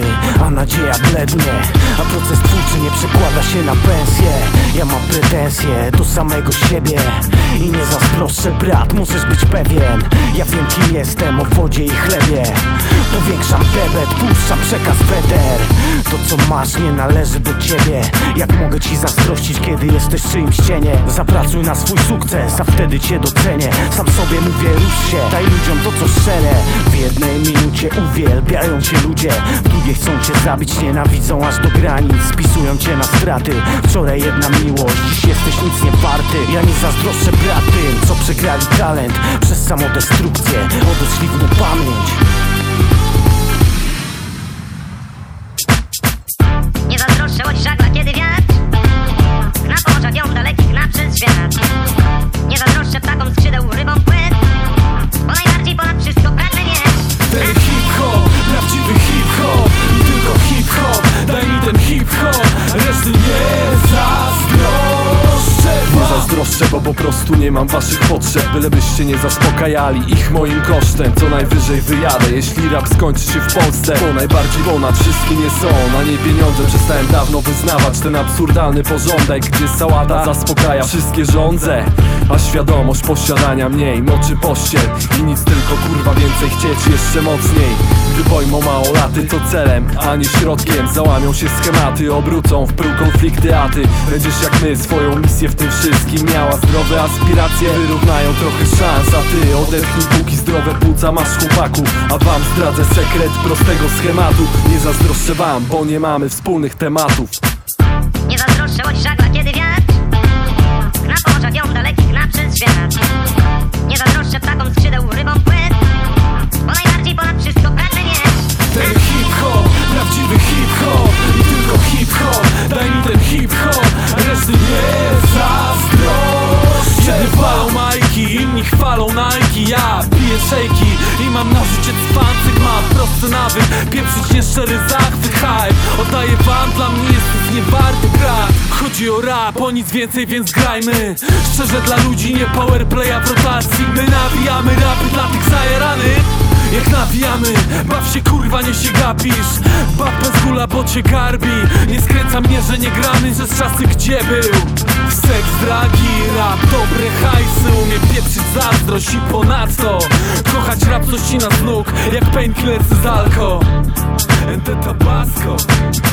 a nadzieja blednie. A proces twórczy nie przekłada się na pensję. Ja mam pretensje do samego siebie i nie zazdroszczę, brat, możesz być pewien. Ja wiem, kim jestem, o wodzie i chlebie. Powiększam debet, puszczam przekaz weter. To co masz nie należy do ciebie. Jak mogę ci zazdrościć, kiedy jesteś czyimś cieniem? Zapracuj na swój sukces, a wtedy cię docenię. Sam sobie mówię, rusz się, daj ludziom to co szczere. W jednej minucie uwielbiają cię ludzie, w drugiej chcą cię zabić, nienawidzą aż do granic. Spisują cię na straty, wczoraj jedna miłość, dziś jesteś nic nie warty. Ja nie zazdroszczę, brat, tym, co przegrali talent przez samodestrukcję, odeszli w niepamięć. Nie zazdroszczę łodzi żagla, kiedy wiatr na porzach ją dalekich na przez świat. Nie zazdroszczę ptakom skrzydeł, rybom płyt, bo najbardziej ponad wszystko pragnę mieć ten hip-hop, prawdziwy hip-hop i tylko hip-hop. Daj mi ten hip-hop, reszty nie zazdroszczę. Nie zazdroszczę, bo po prostu nie mam waszych potrzeb. Bylebyście nie zaspokajali ich moim kosztem. Co najwyżej wyjadę, jeśli rap skończy się w Polsce. Bo najbardziej ponad wszystkim nie są, a nie pieniądze. Przestałem dawno wyznawać ten absurdalny porządek, gdzie sałata zaspokaja wszystkie żądze, a świadomość posiadania mniej moczy pościel i nic, tylko kurwa więcej chcieć jeszcze mocniej. Gdy pojmą małolaty to celem, a nie środkiem, załamią się schematy, obrócą w pył konflikty, a ty będziesz jak my swoją misję w tym wszystkim miała. Zdrowe aspiracje wyrównają trochę szans, a ty odetchnij, póki zdrowe płuca masz, chłopaku. A wam zdradzę sekret prostego schematu. Nie zazdroszczę wam, bo nie mamy wspólnych tematów. Nie zazdroszczę łodzi żagla, kiedy wiatr na porzach ją dalekich na przez świat. Nie zazdroszczę ptakom skrzydeł, rybom płyt, bo najbardziej ponad wszystko pragnę mieć ten hip-hop, prawdziwy hip-hop i tylko hip-hop. Daj mi ten hip-hop, reszty nie zazdroszczę. Kiedy walą majki, inni chwalą Nike, ja piję szejki i mam na życie cwancyk. Mam prosty nawyk, pieprzyć nieszczery zachwyt, hype. Oddaję wam, dla mnie jest nic nie warty brak. Chodzi o rap, o nic więcej, więc grajmy szczerze dla ludzi, nie powerplaya w rotacji. My nawijamy rapy dla tych zajaranych. Jak nawijamy, baw się kurwa, nie się gapisz. Baw bez gula, bo cię garbi. Nie skręca mnie, że nie gramy, że z czasy gdzie był seks, dragi, rap, dobre hajsy. Umie pieprzyć zazdrość i ponadto kochać rap, co ścina z nóg jak painkillersy z alko. Ente Tabasco.